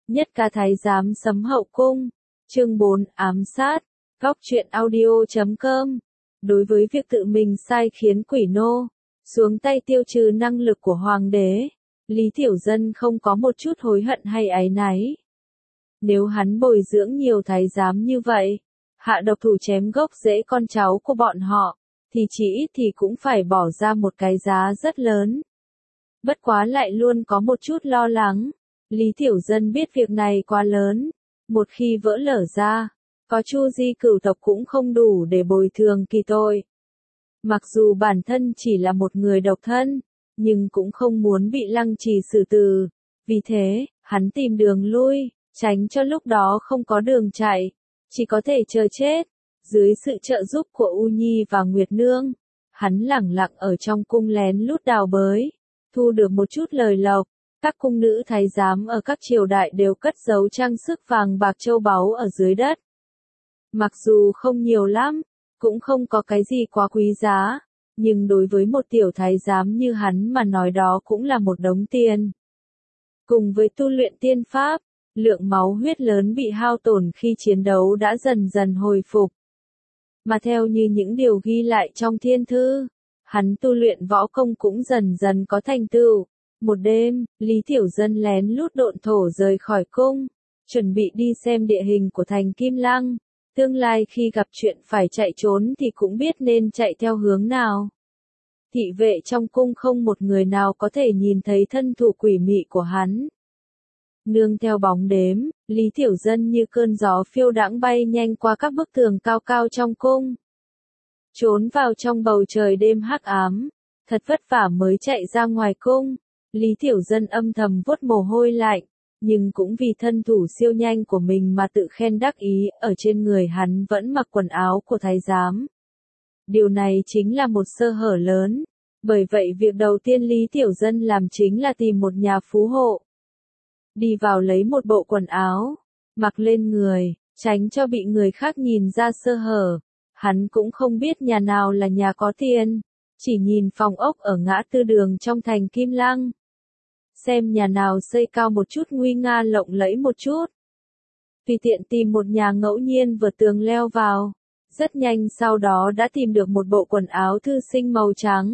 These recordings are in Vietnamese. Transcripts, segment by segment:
Nhất ca thái giám sấm hậu cung. Chương 4 ám sát. Góc truyện audio.com. Đối với việc tự mình sai khiến quỷ nô, xuống tay tiêu trừ năng lực của hoàng đế, Lý Tiểu Dân không có một chút hối hận hay áy náy. Nếu hắn bồi dưỡng nhiều thái giám như vậy, hạ độc thủ chém gốc rễ con cháu của bọn họ, thì chỉ ít thì cũng phải bỏ ra một cái giá rất lớn. Bất quá lại luôn có một chút lo lắng. Lý Tiểu Dân biết việc này quá lớn, một khi vỡ lở ra, có Chu Di cửu tộc cũng không đủ để bồi thường kỳ tội. Mặc dù bản thân chỉ là một người độc thân, nhưng cũng không muốn bị lăng trì xử tử. Vì thế, hắn tìm đường lui, tránh cho lúc đó không có đường chạy, chỉ có thể chờ chết. Dưới sự trợ giúp của U Nhi và Nguyệt Nương, hắn lẳng lặng ở trong cung lén lút đào bới, thu được một chút lời lộc. Các cung nữ thái giám ở các triều đại đều cất giấu trang sức vàng bạc châu báu ở dưới đất. Mặc dù không nhiều lắm, cũng không có cái gì quá quý giá, nhưng đối với một tiểu thái giám như hắn mà nói đó cũng là một đống tiền. Cùng với tu luyện tiên pháp, lượng máu huyết lớn bị hao tổn khi chiến đấu đã dần dần hồi phục. Mà theo như những điều ghi lại trong thiên thư, hắn tu luyện võ công cũng dần dần có thành tựu. Một đêm, Lý Tiểu Dân lén lút độn thổ rời khỏi cung, chuẩn bị đi xem địa hình của thành Kim Lăng. Tương lai khi gặp chuyện phải chạy trốn thì cũng biết nên chạy theo hướng nào. Thị vệ trong cung không một người nào có thể nhìn thấy thân thủ quỷ mị của hắn. Nương theo bóng đếm, Lý Tiểu Dân như cơn gió phiêu đãng bay nhanh qua các bức tường cao cao trong cung. Trốn vào trong bầu trời đêm hắc ám, thật vất vả mới chạy ra ngoài cung. Lý Tiểu Dân âm thầm vuốt mồ hôi lạnh, nhưng cũng vì thân thủ siêu nhanh của mình mà tự khen đắc ý, ở trên người hắn vẫn mặc quần áo của thái giám. Điều này chính là một sơ hở lớn, bởi vậy việc đầu tiên Lý Tiểu Dân làm chính là tìm một nhà phú hộ. Đi vào lấy một bộ quần áo, mặc lên người, tránh cho bị người khác nhìn ra sơ hở. Hắn cũng không biết nhà nào là nhà có tiền, chỉ nhìn phòng ốc ở ngã tư đường trong thành Kim Lăng. Xem nhà nào xây cao một chút nguy nga lộng lẫy một chút. Tùy tiện tìm một nhà ngẫu nhiên vượt tường leo vào. Rất nhanh sau đó đã tìm được một bộ quần áo thư sinh màu trắng.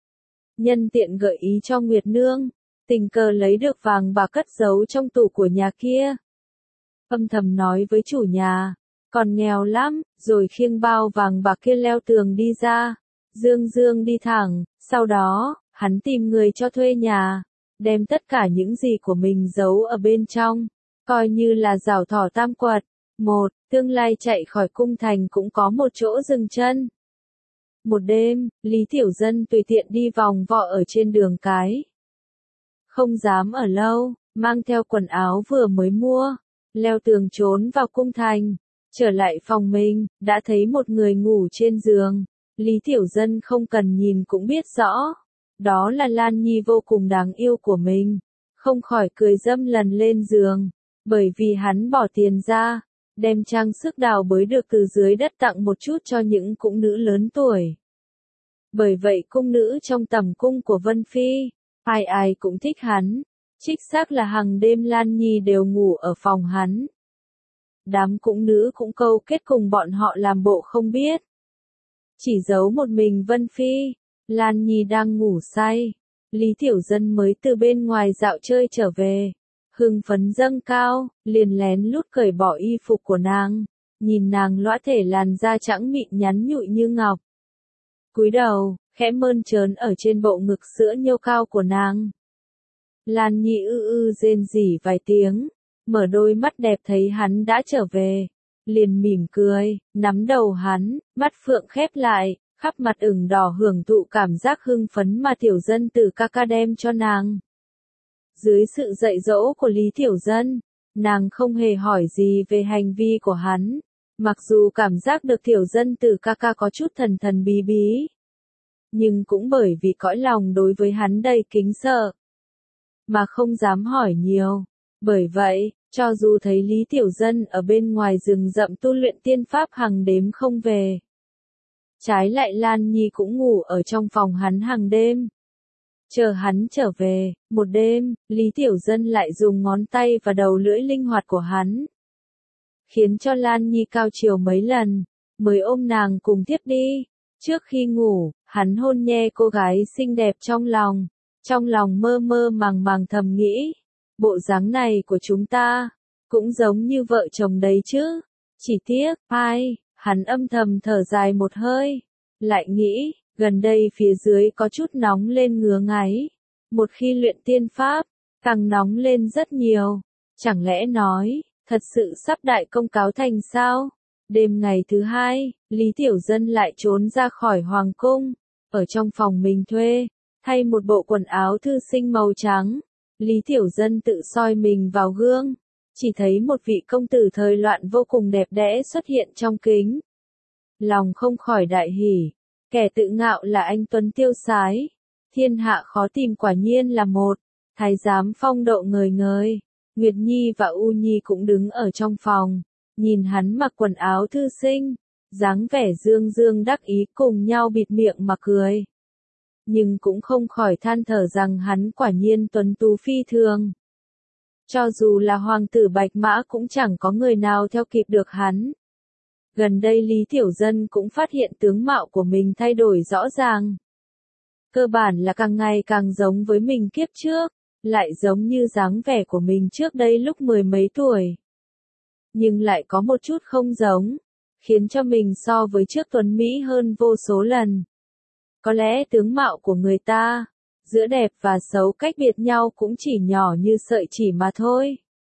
Nhân tiện gợi ý cho Nguyệt Nương, tình cờ lấy được vàng bạc cất giấu trong tủ của nhà kia. Âm thầm nói với chủ nhà, còn nghèo lắm, rồi khiêng bao vàng bạc kia leo tường đi ra. Dương dương đi thẳng, sau đó, hắn tìm người cho thuê nhà. Đem tất cả những gì của mình giấu ở bên trong, coi như là giảo thỏ tam quật. Một, tương lai chạy khỏi cung thành cũng có một chỗ dừng chân. Một đêm, Lý Tiểu Dân tùy tiện đi vòng vo ở trên đường cái. Không dám ở lâu, mang theo quần áo vừa mới mua, leo tường trốn vào cung thành. Trở lại phòng mình, đã thấy một người ngủ trên giường. Lý Tiểu Dân không cần nhìn cũng biết rõ. Đó là Lan Nhi vô cùng đáng yêu của mình. Không khỏi cười dâm lần lên giường. Bởi vì hắn bỏ tiền ra, đem trang sức đào bới được từ dưới đất tặng một chút cho những cung nữ lớn tuổi. Bởi vậy cung nữ trong tầm cung của Vân Phi, ai ai cũng thích hắn. Trích xác là hàng đêm Lan Nhi đều ngủ ở phòng hắn. Đám cung nữ cũng câu kết cùng bọn họ làm bộ không biết. Chỉ giấu một mình Vân Phi. Lan Nhi đang ngủ say, Lý Tiểu Dân mới từ bên ngoài dạo chơi trở về. Hưng phấn dâng cao, liền lén lút cởi bỏ y phục của nàng, nhìn nàng lõa thể làn da trắng mịn nhắn nhụi như ngọc. Cúi đầu, khẽ mơn trớn ở trên bộ ngực sữa nhô cao của nàng. Lan Nhi rên rỉ vài tiếng, mở đôi mắt đẹp thấy hắn đã trở về, liền mỉm cười, nắm đầu hắn, mắt phượng khép lại. Khắp mặt ửng đỏ hưởng thụ cảm giác hưng phấn mà Tiểu Dân từ ca ca đem cho nàng. Dưới sự dạy dỗ của Lý Tiểu Dân, nàng không hề hỏi gì về hành vi của hắn, mặc dù cảm giác được Tiểu Dân từ ca ca có chút thần thần bí bí. Nhưng cũng bởi vì cõi lòng đối với hắn đầy kính sợ, mà không dám hỏi nhiều. Bởi vậy, cho dù thấy Lý Tiểu Dân ở bên ngoài rừng rậm tu luyện tiên pháp hằng đêm không về, trái lại Lan Nhi cũng ngủ ở trong phòng hắn hàng đêm. Chờ hắn trở về, một đêm, Lý Tiểu Dân lại dùng ngón tay và đầu lưỡi linh hoạt của hắn, khiến cho Lan Nhi cao chiều mấy lần, mới ôm nàng cùng tiếp đi. Trước khi ngủ, hắn hôn nhẹ cô gái xinh đẹp trong lòng mơ mơ màng màng thầm nghĩ, bộ dáng này của chúng ta, cũng giống như vợ chồng đấy chứ, chỉ tiếc, hắn âm thầm thở dài một hơi, lại nghĩ, gần đây phía dưới có chút nóng lên ngứa ngáy, một khi luyện tiên pháp, càng nóng lên rất nhiều, chẳng lẽ nói, thật sự sắp đại công cáo thành sao? Đêm ngày thứ hai, Lý Tiểu Dân lại trốn ra khỏi hoàng cung, ở trong phòng mình thuê, thay một bộ quần áo thư sinh màu trắng. Lý Tiểu Dân tự soi mình vào gương, chỉ thấy một vị công tử thời loạn vô cùng đẹp đẽ xuất hiện trong kính. Lòng không khỏi đại hỉ, kẻ tự ngạo là anh tuấn tiêu sái, thiên hạ khó tìm quả nhiên là một, thái giám phong độ ngời ngời. Nguyệt Nhi và U Nhi cũng đứng ở trong phòng, nhìn hắn mặc quần áo thư sinh, dáng vẻ dương dương đắc ý cùng nhau bịt miệng mà cười. Nhưng cũng không khỏi than thở rằng hắn quả nhiên tuấn tú phi thường. Cho dù là hoàng tử Bạch Mã cũng chẳng có người nào theo kịp được hắn. Gần đây Lý Tiểu Dân cũng phát hiện tướng mạo của mình thay đổi rõ ràng. Cơ bản là càng ngày càng giống với mình kiếp trước, lại giống như dáng vẻ của mình trước đây lúc mười mấy tuổi. Nhưng lại có một chút không giống, khiến cho mình so với trước tuấn Mỹ hơn vô số lần. Có lẽ tướng mạo của người ta, giữa đẹp và xấu cách biệt nhau cũng chỉ nhỏ như sợi chỉ mà thôi.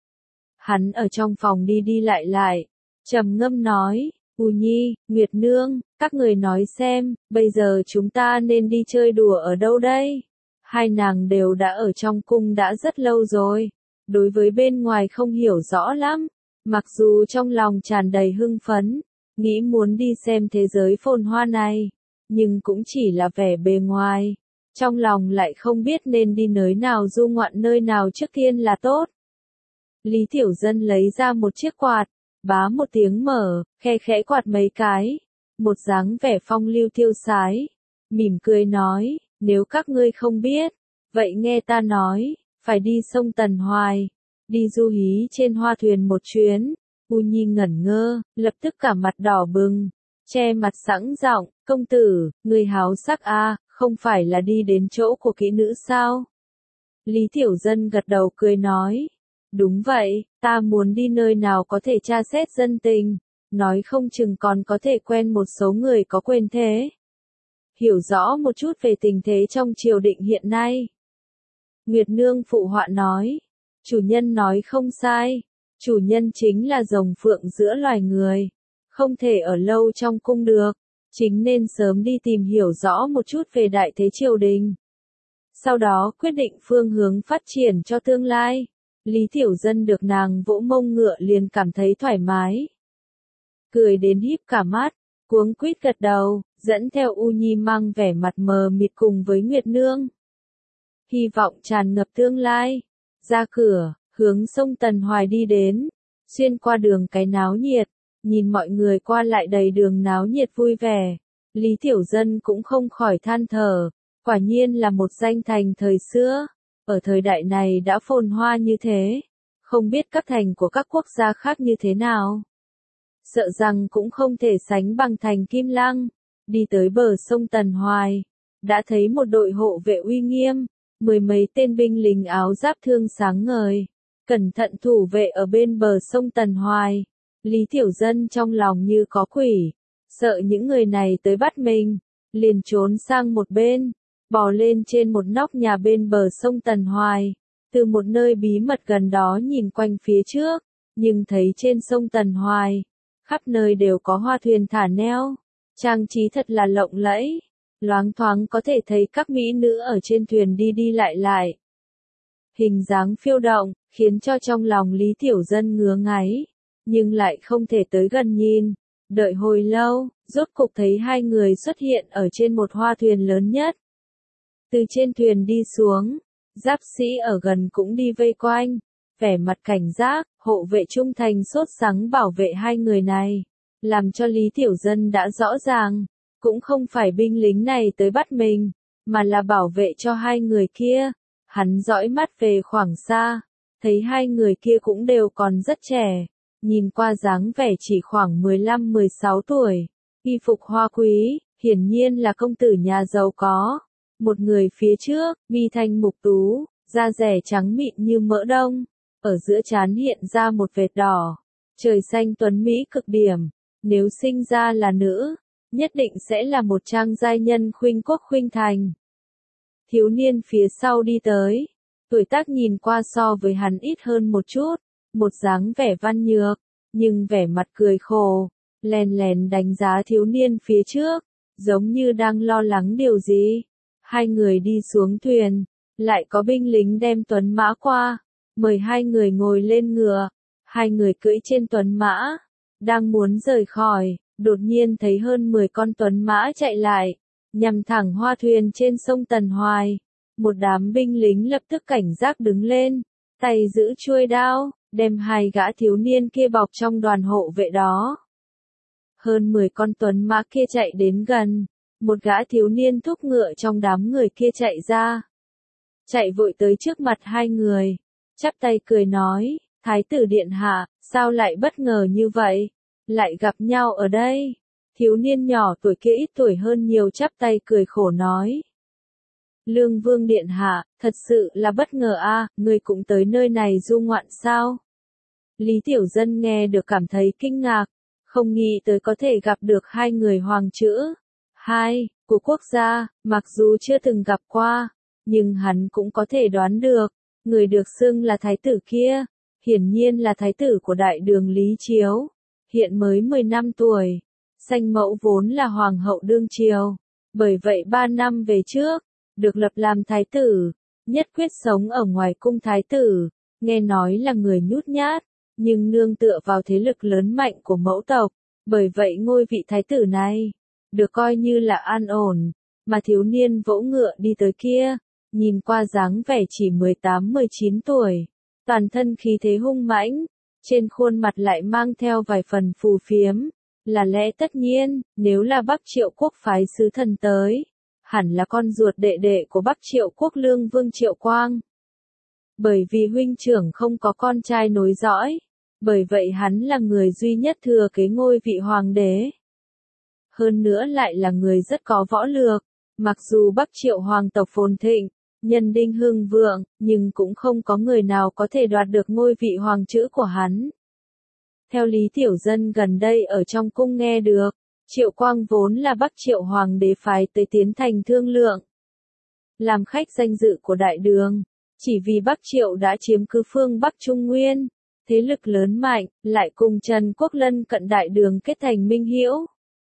Hắn ở trong phòng đi đi lại, trầm ngâm nói, U Nhi, Nguyệt Nương, các người nói xem, bây giờ chúng ta nên đi chơi đùa ở đâu đây? Hai nàng đều đã ở trong cung đã rất lâu rồi, đối với bên ngoài không hiểu rõ lắm, mặc dù trong lòng tràn đầy hưng phấn, nghĩ muốn đi xem thế giới phồn hoa này, nhưng cũng chỉ là vẻ bề ngoài, trong lòng lại không biết nên đi nơi nào du ngoạn nơi nào trước tiên là tốt. Lý Tiểu Dân lấy ra một chiếc quạt, bá một tiếng mở, khe khẽ quạt mấy cái, một dáng vẻ phong lưu tiêu sái, mỉm cười nói, nếu các ngươi không biết, vậy nghe ta nói, phải đi sông Tần Hoài, đi du hí trên hoa thuyền một chuyến. U Nhi ngẩn ngơ, lập tức cả mặt đỏ bừng, che mặt sẵn giọng, công tử, người háo sắc không phải là đi đến chỗ của kỹ nữ sao? Lý Tiểu Dân gật đầu cười nói, đúng vậy, ta muốn đi nơi nào có thể tra xét dân tình, nói không chừng còn có thể quen một số người có quyền thế. Hiểu rõ một chút về tình thế trong triều đình hiện nay. Nguyệt Nương phụ họa nói, chủ nhân nói không sai, chủ nhân chính là rồng phượng giữa loài người, không thể ở lâu trong cung được, chính nên sớm đi tìm hiểu rõ một chút về đại thế triều đình. Sau đó quyết định phương hướng phát triển cho tương lai. Lý Tiểu Dân được nàng vỗ mông ngựa liền cảm thấy thoải mái. Cười đến híp cả mắt, cuống quýt gật đầu, dẫn theo U Nhi mang vẻ mặt mờ mịt cùng với Nguyệt Nương. Hy vọng tràn ngập tương lai. Ra cửa, hướng sông Tần Hoài đi đến, xuyên qua đường cái náo nhiệt, nhìn mọi người qua lại đầy đường náo nhiệt vui vẻ. Lý Tiểu Dân cũng không khỏi than thở, quả nhiên là một danh thành thời xưa, ở thời đại này đã phồn hoa như thế, không biết các thành của các quốc gia khác như thế nào. Sợ rằng cũng không thể sánh bằng thành Kim Lăng. Đi tới bờ sông Tần Hoài, đã thấy một đội hộ vệ uy nghiêm, mười mấy tên binh lính áo giáp thương sáng ngời, cẩn thận thủ vệ ở bên bờ sông Tần Hoài. Lý Tiểu Dân trong lòng như có quỷ, sợ những người này tới bắt mình, liền trốn sang một bên, bò lên trên một nóc nhà bên bờ sông Tần Hoài, từ một nơi bí mật gần đó nhìn quanh phía trước, nhưng thấy trên sông Tần Hoài, khắp nơi đều có hoa thuyền thả neo, trang trí thật là lộng lẫy, loáng thoáng có thể thấy các mỹ nữ ở trên thuyền đi đi lại. Hình dáng phiêu động, khiến cho trong lòng Lý Tiểu Dân ngứa ngáy, nhưng lại không thể tới gần nhìn. Đợi hồi lâu, rốt cục thấy hai người xuất hiện ở trên một hoa thuyền lớn nhất. Từ trên thuyền đi xuống, giáp sĩ ở gần cũng đi vây quanh, vẻ mặt cảnh giác, hộ vệ trung thành sốt sắng bảo vệ hai người này, làm cho Lý Tiểu Dân đã rõ ràng, cũng không phải binh lính này tới bắt mình, mà là bảo vệ cho hai người kia. Hắn dõi mắt về khoảng xa, thấy hai người kia cũng đều còn rất trẻ, nhìn qua dáng vẻ chỉ khoảng 15-16 tuổi, y phục hoa quý, hiển nhiên là công tử nhà giàu có. Một người phía trước, mi thanh mục tú, da dẻ trắng mịn như mỡ đông, ở giữa trán hiện ra một vệt đỏ, trời xanh tuấn mỹ cực điểm, nếu sinh ra là nữ, nhất định sẽ là một trang giai nhân khuynh quốc khuynh thành. Thiếu niên phía sau đi tới, tuổi tác nhìn qua so với hắn ít hơn một chút, một dáng vẻ văn nhược, nhưng vẻ mặt cười khổ, lén lén đánh giá thiếu niên phía trước, giống như đang lo lắng điều gì. Hai người đi xuống thuyền, lại có binh lính đem tuấn mã qua, mời hai người ngồi lên ngựa, hai người cưỡi trên tuấn mã, đang muốn rời khỏi, đột nhiên thấy hơn 10 con tuấn mã chạy lại, nhằm thẳng hoa thuyền trên sông Tần Hoài. Một đám binh lính lập tức cảnh giác đứng lên, tay giữ chuôi đao, đem hai gã thiếu niên kia bọc trong đoàn hộ vệ đó. Hơn 10 con tuấn mã kia chạy đến gần, một gã thiếu niên thúc ngựa trong đám người kia chạy ra. Chạy vội tới trước mặt hai người, chắp tay cười nói, Thái tử điện hạ, sao lại bất ngờ như vậy, lại gặp nhau ở đây. Thiếu niên nhỏ tuổi kia ít tuổi hơn nhiều chắp tay cười khổ nói. Lương Vương điện hạ, thật sự là bất ngờ a, người cũng tới nơi này du ngoạn sao? Lý Tiểu Dân nghe được cảm thấy kinh ngạc, không nghĩ tới có thể gặp được hai người hoàng chữ. Hai, của quốc gia, mặc dù chưa từng gặp qua, nhưng hắn cũng có thể đoán được, người được xưng là thái tử kia, hiển nhiên là thái tử của đại đường Lý Chiếu, hiện mới 10 năm tuổi, sanh mẫu vốn là hoàng hậu đương triều, bởi vậy 3 năm về trước, được lập làm thái tử, nhất quyết sống ở ngoài cung thái tử, nghe nói là người nhút nhát, nhưng nương tựa vào thế lực lớn mạnh của mẫu tộc, bởi vậy ngôi vị thái tử này được coi như là an ổn, mà thiếu niên vỗ ngựa đi tới kia, nhìn qua dáng vẻ chỉ 18-19 tuổi, toàn thân khí thế hung mãnh, trên khuôn mặt lại mang theo vài phần phù phiếm, là lẽ tất nhiên, nếu là Bắc Triệu quốc phái sứ thần tới, hẳn là con ruột đệ đệ của Bắc Triệu quốc Lương Vương Triệu Quang. Bởi vì huynh trưởng không có con trai nối dõi, bởi vậy hắn là người duy nhất thừa kế ngôi vị hoàng đế. Hơn nữa lại là người rất có võ lược, mặc dù Bắc Triệu hoàng tộc phồn thịnh, nhân đinh hưng vượng, nhưng cũng không có người nào có thể đoạt được ngôi vị hoàng chữ của hắn. Theo Lý Tiểu Dân gần đây ở trong cung nghe được, Triệu Quang vốn là Bắc Triệu hoàng đế phái tới Tiến Thành thương lượng, làm khách danh dự của đại đường, chỉ vì Bắc Triệu đã chiếm cứ phương Bắc Trung Nguyên, thế lực lớn mạnh, lại cùng Trần Quốc lân cận đại đường kết thành minh hữu.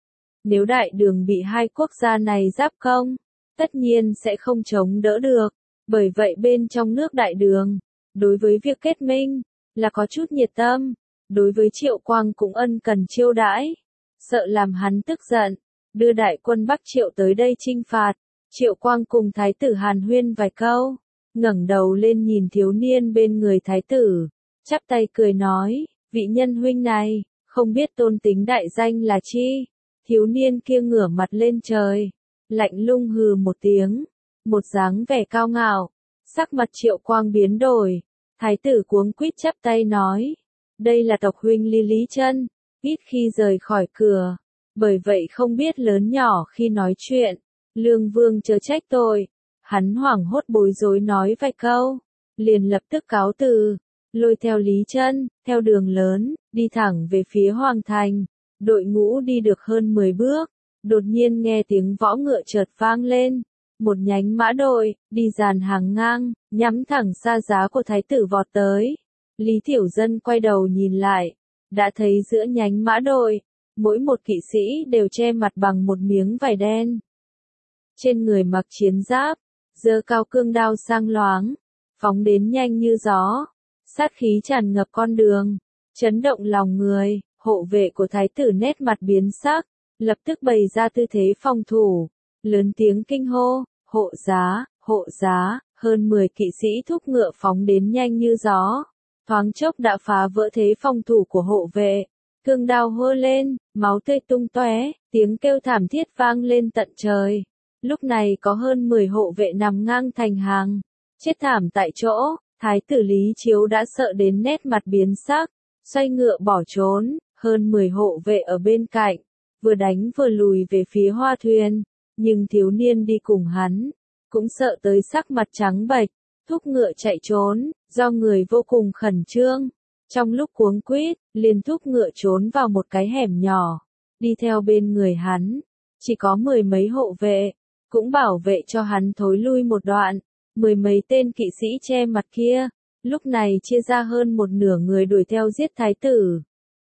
Nếu đại đường bị hai quốc gia này giáp công, tất nhiên sẽ không chống đỡ được, bởi vậy bên trong nước đại đường, đối với việc kết minh, là có chút nhiệt tâm, đối với Triệu Quang cũng ân cần chiêu đãi, sợ làm hắn tức giận, đưa đại quân Bắc Triệu tới đây chinh phạt. Triệu Quang cùng thái tử hàn huyên vài câu, ngẩng đầu lên nhìn thiếu niên bên người thái tử, chắp tay cười nói, vị nhân huynh này, không biết tôn tính đại danh là chi. Thiếu niên kia ngửa mặt lên trời, lạnh lùng hừ một tiếng, một dáng vẻ cao ngạo, sắc mặt Triệu Quang biến đổi, thái tử cuống quýt chắp tay nói, đây là tộc huynh Lý Chân, ít khi rời khỏi cửa, bởi vậy không biết lớn nhỏ khi nói chuyện, Lương Vương chớ trách tội. Hắn hoảng hốt bối rối nói vài câu, liền lập tức cáo từ, lôi theo Lý Chân, theo đường lớn, đi thẳng về phía Hoàng Thành. Đội ngũ đi được hơn 10 bước, đột nhiên nghe tiếng võ ngựa chợt vang lên, một nhánh mã đội, đi dàn hàng ngang, nhắm thẳng xa giá của thái tử vọt tới. Lý Tiểu Dân quay đầu nhìn lại, đã thấy giữa nhánh mã đội, mỗi một kỵ sĩ đều che mặt bằng một miếng vải đen. Trên người mặc chiến giáp, giơ cao cương đao sang loáng, phóng đến nhanh như gió, sát khí tràn ngập con đường, chấn động lòng người. Hộ vệ của thái tử nét mặt biến sắc, lập tức bày ra tư thế phòng thủ, lớn tiếng kinh hô, hộ giá, hơn 10 kỵ sĩ thúc ngựa phóng đến nhanh như gió, thoáng chốc đã phá vỡ thế phòng thủ của hộ vệ, cương đao hô lên, máu tươi tung tóe, tiếng kêu thảm thiết vang lên tận trời. Lúc này có hơn 10 hộ vệ nằm ngang thành hàng, chết thảm tại chỗ. Thái tử Lý Chiếu đã sợ đến nét mặt biến sắc, xoay ngựa bỏ trốn. Hơn 10 hộ vệ ở bên cạnh, vừa đánh vừa lùi về phía Hoa Thuyền, nhưng thiếu niên đi cùng hắn, cũng sợ tới sắc mặt trắng bệch, thúc ngựa chạy trốn, do người vô cùng khẩn trương. Trong lúc cuống quýt, liền thúc ngựa trốn vào một cái hẻm nhỏ, đi theo bên người hắn, chỉ có 10 mấy hộ vệ, cũng bảo vệ cho hắn thối lui một đoạn. 10 mấy tên kỵ sĩ che mặt kia, lúc này chia ra hơn một nửa người đuổi theo giết thái tử.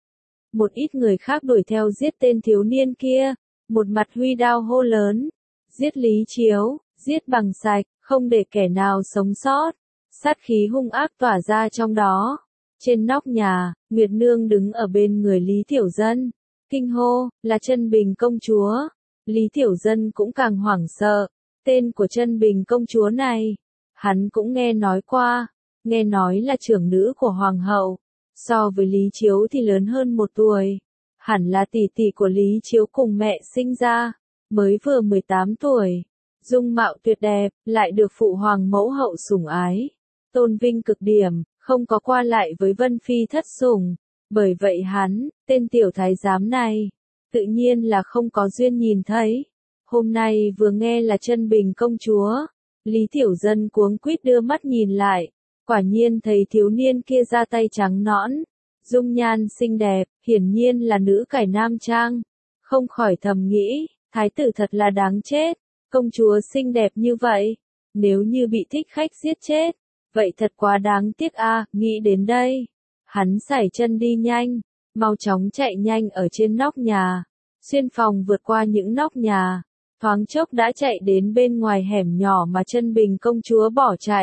Một ít người khác đuổi theo giết tên thiếu niên kia, một mặt huy đao hô lớn, giết Lý Chiếu, giết bằng sạch, không để kẻ nào sống sót. Sát khí hung ác tỏa ra trong đó. Trên nóc nhà, Nguyệt Nương đứng ở bên người Lý Tiểu Dân, kinh hô, là Chân Bình công chúa. Lý Tiểu Dân cũng càng hoảng sợ, tên của Chân Bình công chúa này, hắn cũng nghe nói qua, nghe nói là trưởng nữ của hoàng hậu, so với Lý Chiếu thì lớn hơn 1 tuổi, hẳn là tỷ tỷ của Lý Chiếu cùng mẹ sinh ra, mới vừa 18 tuổi, dung mạo tuyệt đẹp, lại được phụ hoàng mẫu hậu sủng ái, tôn vinh cực điểm, không có qua lại với Vân Phi thất sủng, bởi vậy hắn, tên tiểu thái giám này, tự nhiên là không có duyên nhìn thấy. Hôm nay vừa nghe là Chân Bình công chúa, Lý Tiểu Dân cuống quýt đưa mắt nhìn lại, quả nhiên thấy thiếu niên kia da tay trắng nõn, dung nhan xinh đẹp, hiển nhiên là nữ cải nam trang, không khỏi thầm nghĩ, thái tử thật là đáng chết, công chúa xinh đẹp như vậy, nếu như bị thích khách giết chết, vậy thật quá đáng tiếc a. Nghĩ đến đây, hắn sải chân đi nhanh, mau chóng chạy nhanh ở trên nóc nhà, xuyên phòng vượt qua những nóc nhà, thoáng chốc đã chạy đến bên ngoài hẻm nhỏ mà Chân Bình công chúa bỏ chạy.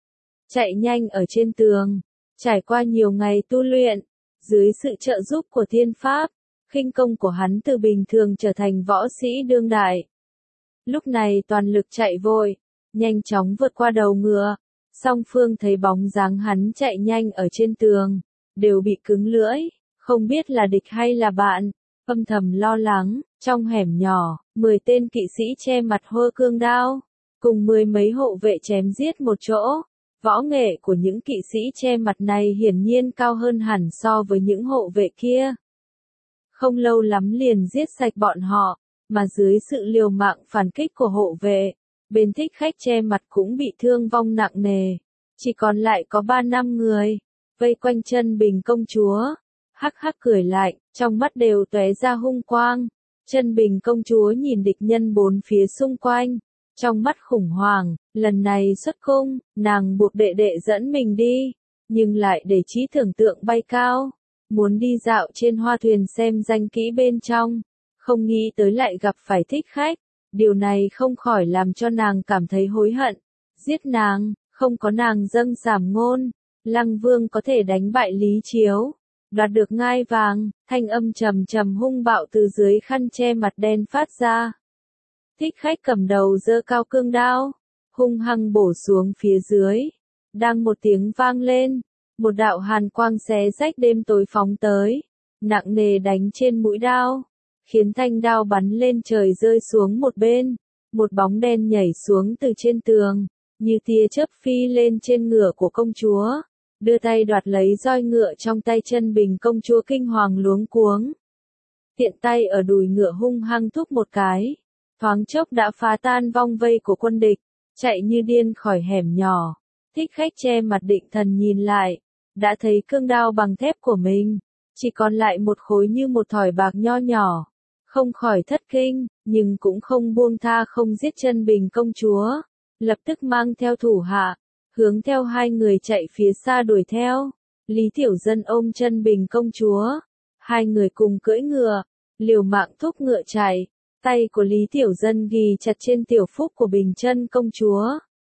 Chạy nhanh ở trên tường, trải qua nhiều ngày tu luyện, dưới sự trợ giúp của thiên pháp, khinh công của hắn từ bình thường trở thành võ sĩ đương đại. Lúc này toàn lực chạy vội, nhanh chóng vượt qua đầu ngựa, song phương thấy bóng dáng hắn chạy nhanh ở trên tường, đều bị cứng lưỡi, không biết là địch hay là bạn, âm thầm lo lắng. Trong hẻm nhỏ, 10 tên kỵ sĩ che mặt hô cương đao, cùng 10 mấy hộ vệ chém giết một chỗ. Võ nghệ của những kỵ sĩ che mặt này hiển nhiên cao hơn hẳn so với những hộ vệ kia. Không lâu lắm liền giết sạch bọn họ, mà dưới sự liều mạng phản kích của hộ vệ, bên thích khách che mặt cũng bị thương vong nặng nề. Chỉ còn lại có 3-5 người, vây quanh Chân Bình công chúa, hắc hắc cười lạnh, trong mắt đều tóe ra hung quang. Chân Bình công chúa nhìn địch nhân bốn phía xung quanh, trong mắt khủng hoảng, lần này xuất cung, nàng buộc đệ đệ dẫn mình đi, nhưng lại để trí tưởng tượng bay cao, muốn đi dạo trên Hoa Thuyền xem danh kỹ bên trong, không nghĩ tới lại gặp phải thích khách, điều này không khỏi làm cho nàng cảm thấy hối hận, giết nàng, không có nàng dâng sảm ngôn, Lăng Vương có thể đánh bại Lý Chiếu, đoạt được ngai vàng. Thanh âm trầm trầm hung bạo từ dưới khăn che mặt đen phát ra. Thích khách cầm đầu giơ cao cương đao, hung hăng bổ xuống phía dưới. Đang một tiếng vang lên, một đạo hàn quang xé rách đêm tối phóng tới, nặng nề đánh trên mũi đao, khiến thanh đao bắn lên trời rơi xuống một bên, một bóng đen nhảy xuống từ trên tường, như tia chớp phi lên trên ngựa của công chúa, đưa tay đoạt lấy roi ngựa trong tay Chân Bình công chúa kinh hoàng luống cuống. Tiện tay ở đùi ngựa hung hăng thúc một cái, thoáng chốc đã phá tan vong vây của quân địch, chạy như điên khỏi hẻm nhỏ. Thích khách che mặt định thần nhìn lại, đã thấy cương đao bằng thép của mình, chỉ còn lại một khối như một thỏi bạc nho nhỏ, không khỏi thất kinh, nhưng cũng không buông tha không giết Chân Bình công chúa, lập tức mang theo thủ hạ, hướng theo hai người chạy phía xa đuổi theo. Lý Tiểu Dân ôm Chân Bình công chúa, hai người cùng cưỡi ngựa, liều mạng thúc ngựa chạy, tay của Lý Tiểu Dân ghì chặt trên tiểu phúc của Bình Chân công chúa.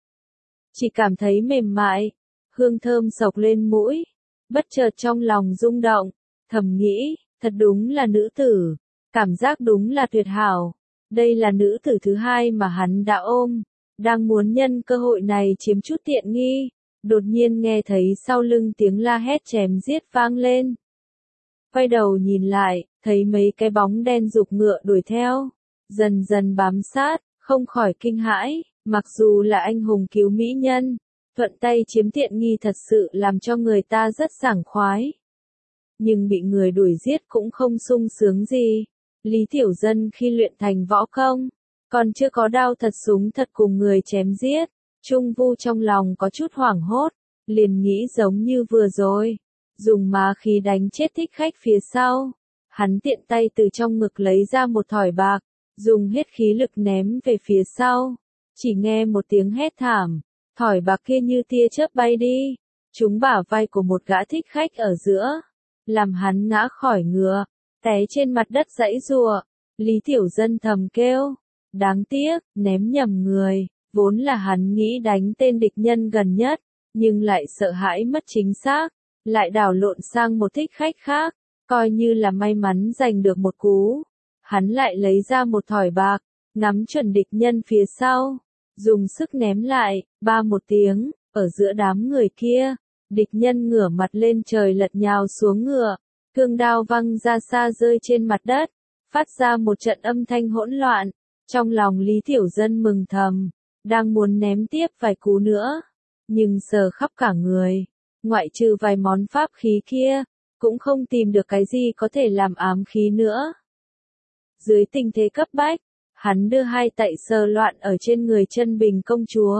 Chỉ cảm thấy mềm mại, hương thơm sộc lên mũi, bất chợt trong lòng rung động, thầm nghĩ, thật đúng là nữ tử, cảm giác đúng là tuyệt hảo. Đây là nữ tử thứ hai mà hắn đã ôm, đang muốn nhân cơ hội này chiếm chút tiện nghi, đột nhiên nghe thấy sau lưng tiếng la hét chém giết vang lên. Quay đầu nhìn lại, thấy mấy cái bóng đen giục ngựa đuổi theo, dần dần bám sát, không khỏi kinh hãi, mặc dù là anh hùng cứu mỹ nhân, thuận tay chiếm tiện nghi thật sự làm cho người ta rất sảng khoái. Nhưng bị người đuổi giết cũng không sung sướng gì. Lý Tiểu Dân khi luyện thành võ công, còn chưa có đao thật súng thật cùng người chém giết, Trung Vu trong lòng có chút hoảng hốt, liền nghĩ giống như vừa rồi, dùng ma khí đánh chết thích khách phía sau. Hắn tiện tay từ trong ngực lấy ra một thỏi bạc, dùng hết khí lực ném về phía sau. Chỉ nghe một tiếng hét thảm, thỏi bạc kia như tia chớp bay đi, trúng bả vai của một gã thích khách ở giữa, làm hắn ngã khỏi ngựa, té trên mặt đất giãy giụa. Lý Tiểu Dân thầm kêu, đáng tiếc, ném nhầm người, vốn là hắn nghĩ đánh tên địch nhân gần nhất, nhưng lại sợ hãi mất chính xác, lại đảo lộn sang một thích khách khác, coi như là may mắn giành được một cú. Hắn lại lấy ra một thỏi bạc, ngắm chuẩn địch nhân phía sau, dùng sức ném lại, ba một tiếng, ở giữa đám người kia, địch nhân ngửa mặt lên trời lật nhào xuống ngựa, cương đao văng ra xa rơi trên mặt đất, phát ra một trận âm thanh hỗn loạn. Trong lòng Lý Tiểu Dân mừng thầm, đang muốn ném tiếp vài cú nữa, nhưng sờ khắp cả người, ngoại trừ vài món pháp khí kia, cũng không tìm được cái gì có thể làm ám khí nữa. Dưới tình thế cấp bách, hắn đưa hai tay sờ loạn ở trên người Chân Bình công chúa,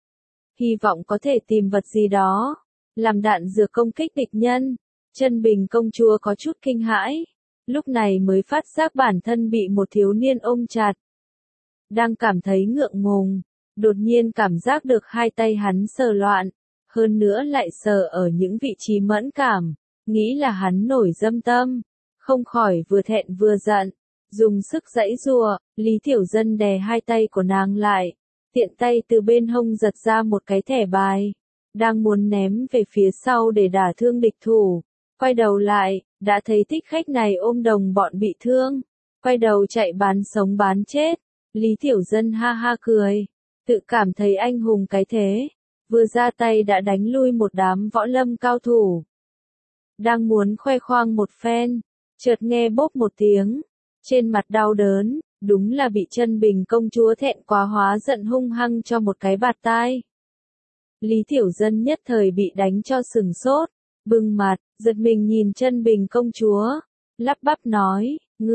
hy vọng có thể tìm vật gì đó, làm đạn dược công kích địch nhân. Chân Bình công chúa có chút kinh hãi, lúc này mới phát giác bản thân bị một thiếu niên ôm chặt. Đang cảm thấy ngượng ngùng, đột nhiên cảm giác được hai tay hắn sờ loạn, hơn nữa lại sờ ở những vị trí mẫn cảm, nghĩ là hắn nổi dâm tâm, không khỏi vừa thẹn vừa giận, dùng sức giãy giụa. Lý Tiểu Dân đè hai tay của nàng lại, tiện tay từ bên hông giật ra một cái thẻ bài, đang muốn ném về phía sau để đả thương địch thủ, quay đầu lại, đã thấy thích khách này ôm đồng bọn bị thương, quay đầu chạy bán sống bán chết. Lý Tiểu Dân ha ha cười, tự cảm thấy anh hùng cái thế, vừa ra tay đã đánh lui một đám võ lâm cao thủ. Đang muốn khoe khoang một phen, chợt nghe bốp một tiếng, trên mặt đau đớn, đúng là bị Chân Bình công chúa thẹn quá hóa giận hung hăng cho một cái bạt tai. Lý Tiểu Dân nhất thời bị đánh cho sừng sốt, bừng mặt, giật mình nhìn Chân Bình công chúa, lắp bắp nói,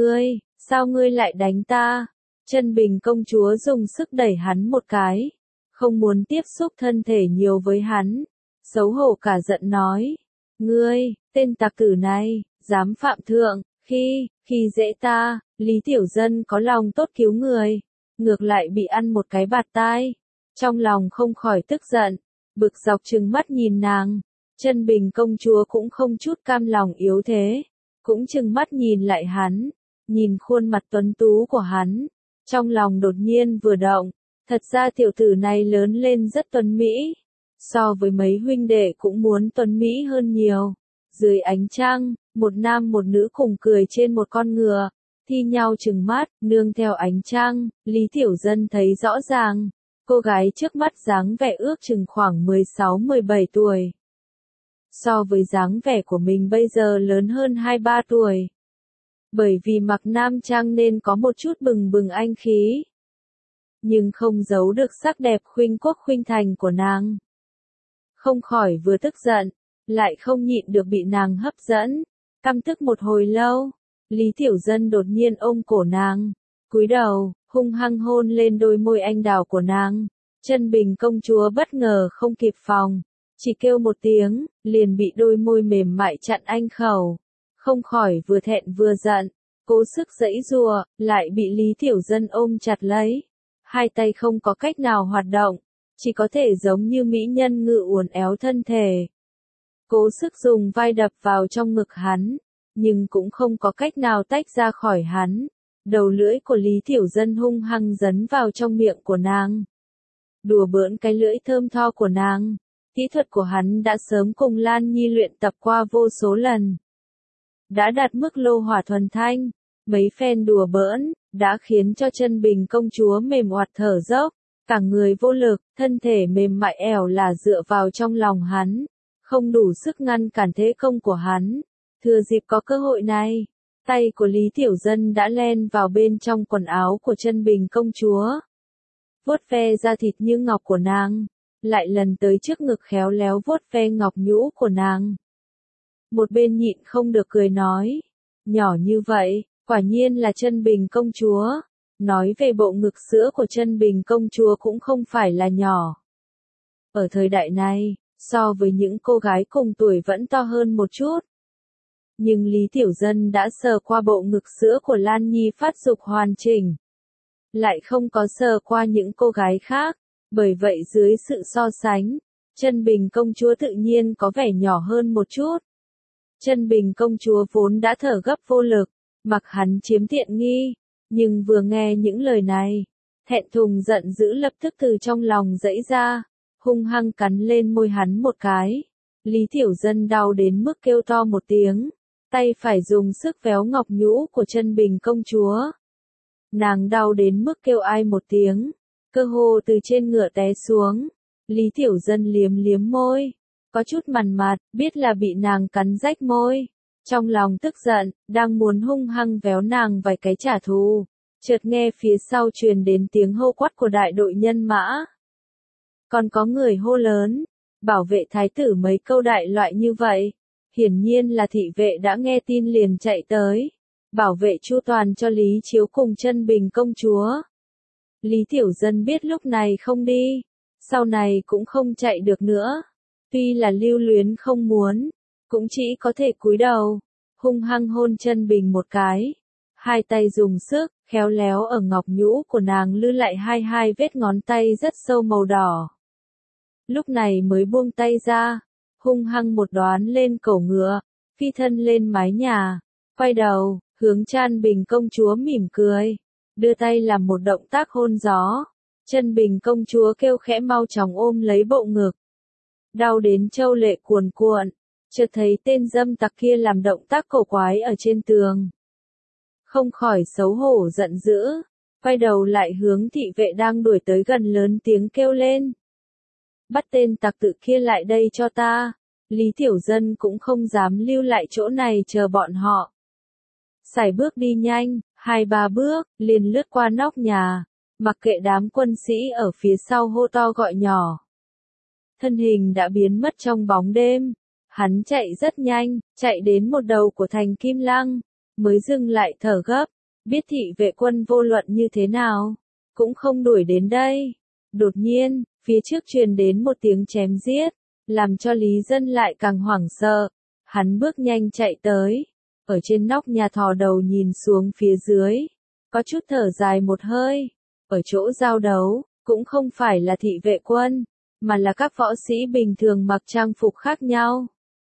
sao ngươi lại đánh ta? Chân Bình công chúa dùng sức đẩy hắn một cái, không muốn tiếp xúc thân thể nhiều với hắn, xấu hổ cả giận nói, tên tặc tử này, dám phạm thượng, khi dễ ta. Lý Tiểu Dân có lòng tốt cứu người, ngược lại bị ăn một cái bạt tai, trong lòng không khỏi tức giận, bực dọc trừng mắt nhìn nàng. Chân Bình công chúa cũng không chút cam lòng yếu thế, cũng trừng mắt nhìn lại hắn, nhìn khuôn mặt tuấn tú của hắn, trong lòng đột nhiên vừa động, thật ra tiểu tử này lớn lên rất tuấn mỹ, so với mấy huynh đệ cũng muốn tuấn mỹ hơn nhiều. Dưới ánh trăng, một nam một nữ cùng cười trên một con ngựa, thi nhau trừng mắt, nương theo ánh trăng, Lý Tiểu Dân thấy rõ ràng, cô gái trước mắt dáng vẻ ước chừng khoảng 16-17 tuổi. So với dáng vẻ của mình bây giờ lớn hơn 2-3 tuổi. Bởi vì mặc nam trang nên có một chút bừng bừng anh khí. Nhưng không giấu được sắc đẹp khuynh quốc khuynh thành của nàng. Không khỏi vừa tức giận, lại không nhịn được bị nàng hấp dẫn. Căm tức một hồi lâu, Lý Tiểu Dân đột nhiên ôm cổ nàng, cúi đầu, hung hăng hôn lên đôi môi anh đào của nàng. Chân Bình công chúa bất ngờ không kịp phòng, chỉ kêu một tiếng, liền bị đôi môi mềm mại chặn anh khẩu. Không khỏi vừa thẹn vừa giận, cố sức giãy giụa, lại bị Lý Tiểu Dân ôm chặt lấy. Hai tay không có cách nào hoạt động, chỉ có thể giống như mỹ nhân ngự uốn éo thân thể. Cố sức dùng vai đập vào trong ngực hắn, nhưng cũng không có cách nào tách ra khỏi hắn. Đầu lưỡi của Lý Tiểu Dân hung hăng dấn vào trong miệng của nàng, đùa bỡn cái lưỡi thơm tho của nàng. Kỹ thuật của hắn đã sớm cùng Lan Nhi luyện tập qua vô số lần, đã đạt mức lô hỏa thuần thanh. Mấy phen đùa bỡn đã khiến cho Chân Bình công chúa mềm oặt thở dốc, cả người vô lực, thân thể mềm mại ẻo là dựa vào trong lòng hắn, không đủ sức ngăn cản thế công của hắn. Thừa dịp có cơ hội này, tay của Lý Tiểu Dân đã len vào bên trong quần áo của Chân Bình công chúa, vuốt ve da thịt như ngọc của nàng, lại lần tới trước ngực khéo léo vuốt ve ngọc nhũ của nàng. Một bên nhịn không được cười nói, nhỏ như vậy, quả nhiên là Chân Bình công chúa. Nói về bộ ngực sữa của Chân Bình công chúa cũng không phải là nhỏ. Ở thời đại này, so với những cô gái cùng tuổi vẫn to hơn một chút. Nhưng Lý Tiểu Dân đã sờ qua bộ ngực sữa của Lan Nhi phát dục hoàn chỉnh. Lại không có sờ qua những cô gái khác, bởi vậy dưới sự so sánh, Chân Bình công chúa tự nhiên có vẻ nhỏ hơn một chút. Chân Bình công chúa vốn đã thở gấp vô lực, mặc hắn chiếm tiện nghi, nhưng vừa nghe những lời này, thẹn thùng giận dữ lập tức từ trong lòng dẫy ra, hung hăng cắn lên môi hắn một cái. Lý Tiểu Dân đau đến mức kêu to một tiếng, tay phải dùng sức véo ngọc nhũ của Chân Bình công chúa. Nàng đau đến mức kêu ai một tiếng, cơ hồ từ trên ngựa té xuống. Lý Tiểu Dân liếm liếm môi, có chút mằn mặt, biết là bị nàng cắn rách môi. Trong lòng tức giận, đang muốn hung hăng véo nàng vài cái trả thù, chợt nghe phía sau truyền đến tiếng hô quát của đại đội nhân mã. Còn có người hô lớn, bảo vệ thái tử mấy câu đại loại như vậy. Hiển nhiên là thị vệ đã nghe tin liền chạy tới, bảo vệ chu toàn cho Lý Chiếu cùng Chân Bình công chúa. Lý Tiểu Dân biết lúc này không đi, sau này cũng không chạy được nữa. Tuy là lưu luyến không muốn, cũng chỉ có thể cúi đầu, hung hăng hôn Chân Bình một cái. Hai tay dùng sức, khéo léo ở ngọc nhũ của nàng lưu lại hai vết ngón tay rất sâu màu đỏ. Lúc này mới buông tay ra, hung hăng một đoán lên cổ ngựa, phi thân lên mái nhà, quay đầu, hướng Chân Bình công chúa mỉm cười, đưa tay làm một động tác hôn gió. Chân Bình công chúa kêu khẽ mau chóng ôm lấy bộ ngực. Đau đến châu lệ cuồn cuộn, chợt thấy tên dâm tặc kia làm động tác cổ quái ở trên tường. Không khỏi xấu hổ giận dữ, quay đầu lại hướng thị vệ đang đuổi tới gần lớn tiếng kêu lên. Bắt tên tặc tử kia lại đây cho ta. Lý Tiểu Dân cũng không dám lưu lại chỗ này chờ bọn họ. Sải bước đi nhanh, 2-3 bước, liền lướt qua nóc nhà, mặc kệ đám quân sĩ ở phía sau hô to gọi nhỏ. Thân hình đã biến mất trong bóng đêm, hắn chạy rất nhanh, chạy đến một đầu của thành Kim Lăng, mới dừng lại thở gấp, biết thị vệ quân vô luận như thế nào, cũng không đuổi đến đây. Đột nhiên, phía trước truyền đến một tiếng chém giết, làm cho Lý Dân lại càng hoảng sợ. Hắn bước nhanh chạy tới, ở trên nóc nhà thò đầu nhìn xuống phía dưới, có chút thở dài một hơi. Ở chỗ giao đấu, cũng không phải là thị vệ quân, mà là các võ sĩ bình thường mặc trang phục khác nhau.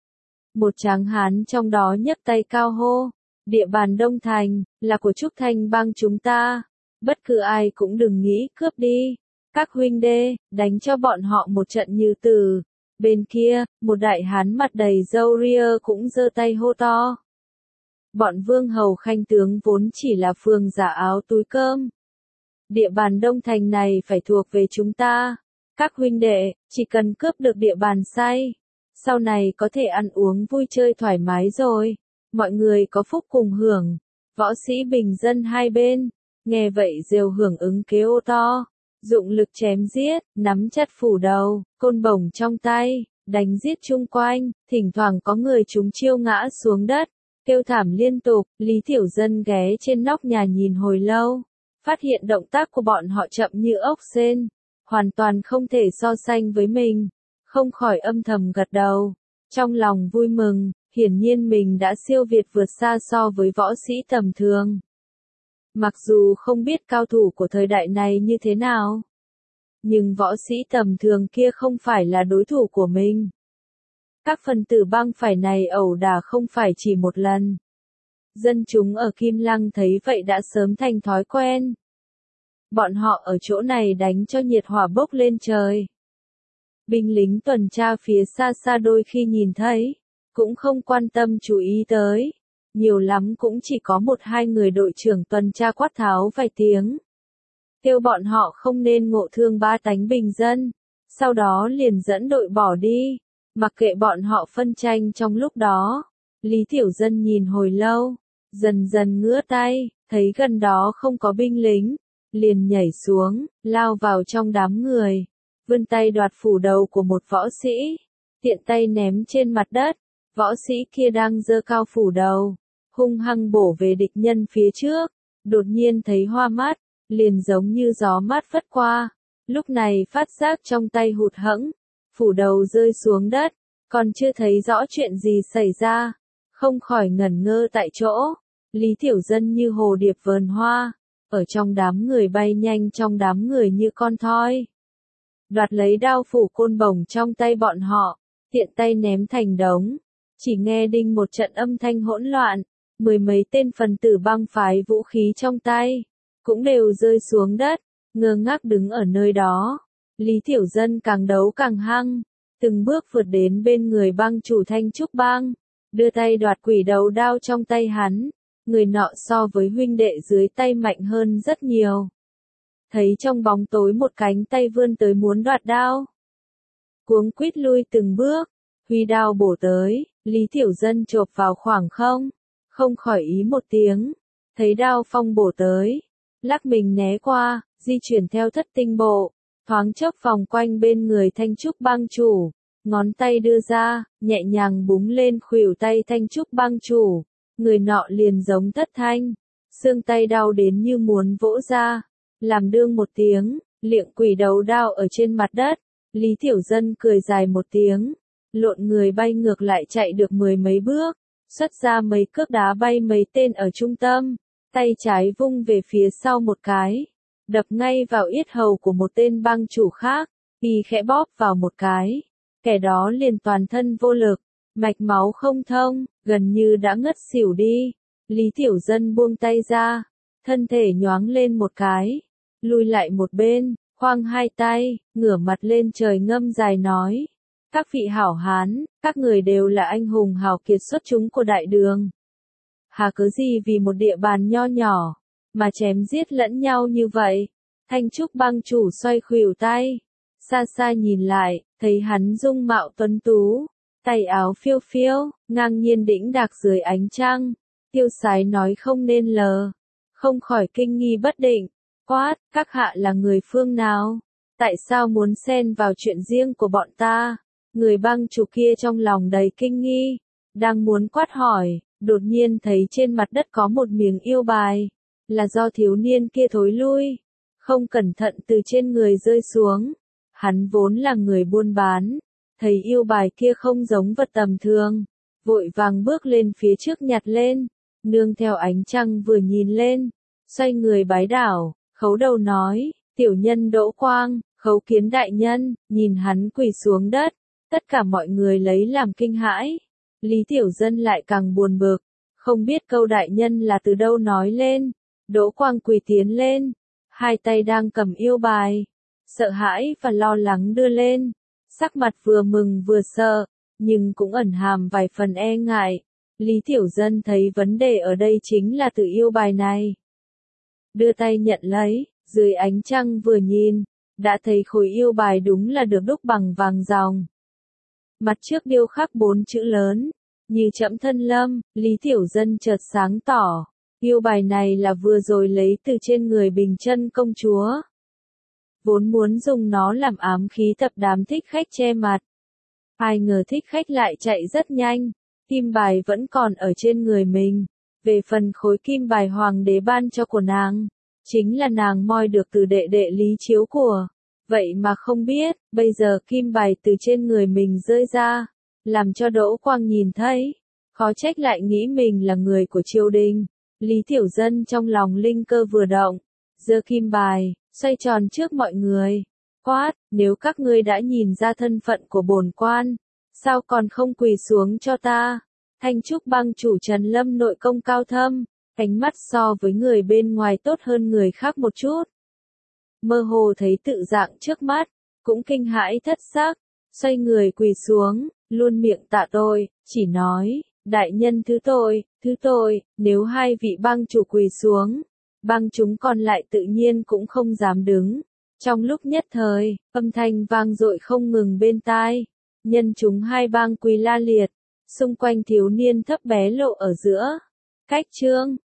Một tráng hán trong đó nhấc tay cao hô, địa bàn Đông Thành, là của Trúc Thanh bang chúng ta, bất cứ ai cũng đừng nghĩ cướp đi. Các huynh đê, đánh cho bọn họ một trận như tử. Bên kia, một đại hán mặt đầy râu ria cũng giơ tay hô to. Bọn vương hầu khanh tướng vốn chỉ là phường giả áo túi cơm. Địa bàn Đông Thành này phải thuộc về chúng ta. Các huynh đệ, chỉ cần cướp được địa bàn say, sau này có thể ăn uống vui chơi thoải mái rồi. Mọi người có phúc cùng hưởng. Võ sĩ bình dân hai bên, nghe vậy rêu hưởng ứng kêu to. Dụng lực chém giết, nắm chặt phủ đầu, côn bổng trong tay, đánh giết chung quanh, thỉnh thoảng có người chúng chiêu ngã xuống đất, kêu thảm liên tục. Lý Tiểu Dân ghé trên nóc nhà nhìn hồi lâu, phát hiện động tác của bọn họ chậm như ốc sên, hoàn toàn không thể so sánh với mình, không khỏi âm thầm gật đầu, trong lòng vui mừng, hiển nhiên mình đã siêu việt vượt xa so với võ sĩ tầm thường. Mặc dù không biết cao thủ của thời đại này như thế nào, nhưng võ sĩ tầm thường kia không phải là đối thủ của mình. Các phần tử băng phải này ẩu đả không phải chỉ một lần. Dân chúng ở Kim Lăng thấy vậy đã sớm thành thói quen. Bọn họ ở chỗ này đánh cho nhiệt hỏa bốc lên trời. Binh lính tuần tra phía xa xa đôi khi nhìn thấy, cũng không quan tâm chú ý tới. Nhiều lắm cũng chỉ có 1-2 người đội trưởng tuần tra quát tháo vài tiếng. Kêu bọn họ không nên ngộ thương ba tánh bình dân. Sau đó liền dẫn đội bỏ đi. Mặc kệ bọn họ phân tranh trong lúc đó. Lý Tiểu Dân nhìn hồi lâu. Dần dần ngửa tay, thấy gần đó không có binh lính. liền nhảy xuống, lao vào trong đám người, vươn tay đoạt phủ đầu của một võ sĩ, tiện tay ném trên mặt đất. Võ sĩ kia đang giơ cao phủ đầu, hung hăng bổ về địch nhân phía trước, đột nhiên thấy hoa mắt, liền giống như gió mát phất qua, lúc này phát giác trong tay hụt hẫng, phủ đầu rơi xuống đất, còn chưa thấy rõ chuyện gì xảy ra, không khỏi ngẩn ngơ tại chỗ. Lý Tiểu Dân như hồ điệp vờn hoa, ở trong đám người bay nhanh trong đám người như con thoi, đoạt lấy đao phủ côn bổng trong tay bọn họ, tiện tay ném thành đống. Chỉ nghe đinh một trận âm thanh hỗn loạn, mười mấy tên phần tử băng phái vũ khí trong tay, cũng đều rơi xuống đất, ngơ ngác đứng ở nơi đó. Lý Tiểu Dân càng đấu càng hăng, từng bước vượt đến bên người băng chủ Thanh Trúc Bang, đưa tay đoạt quỷ đầu đao trong tay hắn, người nọ so với huynh đệ dưới tay mạnh hơn rất nhiều. Thấy trong bóng tối một cánh tay vươn tới muốn đoạt đao, cuống quýt lui từng bước, huy đao bổ tới, Lý Tiểu Dân chộp vào khoảng không khỏi ý một tiếng, thấy đao phong bổ tới, lắc mình né qua, di chuyển theo thất tinh bộ, thoáng chốc vòng quanh bên người Thanh Trúc Bang chủ, ngón tay đưa ra, nhẹ nhàng búng lên khuỷu tay Thanh Trúc Bang chủ, người nọ liền giống thất thanh, xương tay đau đến như muốn vỗ ra, làm đương một tiếng, liệng quỷ đầu đao ở trên mặt đất. Lý Tiểu Dân cười dài một tiếng, lộn người bay ngược lại chạy được mười mấy bước, xuất ra mấy cước đá bay mấy tên ở trung tâm, tay trái vung về phía sau một cái, đập ngay vào yết hầu của một tên bang chủ khác, y khẽ bóp vào một cái, kẻ đó liền toàn thân vô lực, mạch máu không thông, gần như đã ngất xỉu đi. Lý Tiểu Dân buông tay ra, thân thể nhoáng lên một cái, lùi lại một bên, khoang hai tay, ngửa mặt lên trời ngâm dài nói: các vị hảo hán, các người đều là anh hùng hào kiệt xuất chúng của đại đường. Hà cớ gì vì một địa bàn nho nhỏ, mà chém giết lẫn nhau như vậy? Thanh Trúc Bang chủ xoay khuỷu tay, xa xa nhìn lại, thấy hắn dung mạo tuấn tú, tay áo phiêu phiêu, ngang nhiên đĩnh đạc dưới ánh trăng, tiêu sái nói không nên lờ, không khỏi kinh nghi bất định, quát: các hạ là người phương nào? Tại sao muốn xen vào chuyện riêng của bọn ta? Người bang chủ kia trong lòng đầy kinh nghi, đang muốn quát hỏi, đột nhiên thấy trên mặt đất có một miếng yêu bài, là do thiếu niên kia thối lui, không cẩn thận từ trên người rơi xuống. Hắn vốn là người buôn bán, thấy yêu bài kia không giống vật tầm thường, vội vàng bước lên phía trước nhặt lên, nương theo ánh trăng vừa nhìn lên, xoay người bái đảo, khấu đầu nói: tiểu nhân Đỗ Quang, khấu kiến đại nhân. Nhìn hắn quỳ xuống đất, tất cả mọi người lấy làm kinh hãi. Lý Tiểu Dân lại càng buồn bực, không biết câu đại nhân là từ đâu nói lên. Đỗ Quang quỳ tiến lên, hai tay đang cầm yêu bài, sợ hãi và lo lắng đưa lên, sắc mặt vừa mừng vừa sợ, nhưng cũng ẩn hàm vài phần e ngại. Lý Tiểu Dân thấy vấn đề ở đây chính là từ yêu bài này. Đưa tay nhận lấy, dưới ánh trăng vừa nhìn, đã thấy khối yêu bài đúng là được đúc bằng vàng ròng. Mặt trước điêu khắc 4 chữ lớn, như Trẫm Thân Lâm. Lý Tiểu Dân chợt sáng tỏ, yêu bài này là vừa rồi lấy từ trên người Bình Chân công chúa. Vốn muốn dùng nó làm ám khí tập đám thích khách che mặt. Ai ngờ thích khách lại chạy rất nhanh, kim bài vẫn còn ở trên người mình. Về phần khối kim bài hoàng đế ban cho của nàng, chính là nàng moi được từ đệ đệ Lý Chiếu của. Vậy mà không biết, bây giờ kim bài từ trên người mình rơi ra, làm cho Đỗ Quang nhìn thấy, khó trách lại nghĩ mình là người của triều đình. Lý Tiểu Dân trong lòng linh cơ vừa động, giơ kim bài, xoay tròn trước mọi người, quát: nếu các ngươi đã nhìn ra thân phận của bổn quan, sao còn không quỳ xuống cho ta? Thanh Trúc Bang chủ Trần Lâm nội công cao thâm, ánh mắt so với người bên ngoài tốt hơn người khác một chút. Mơ hồ thấy tự dạng trước mắt, cũng kinh hãi thất sắc, xoay người quỳ xuống, luôn miệng tạ tội, chỉ nói: đại nhân thứ tội. Nếu hai vị bang chủ quỳ xuống, bang chúng còn lại tự nhiên cũng không dám đứng. Trong lúc nhất thời, âm thanh vang dội không ngừng bên tai, nhân chúng hai bang quỳ la liệt, xung quanh thiếu niên thấp bé lộ ở giữa. Cách chương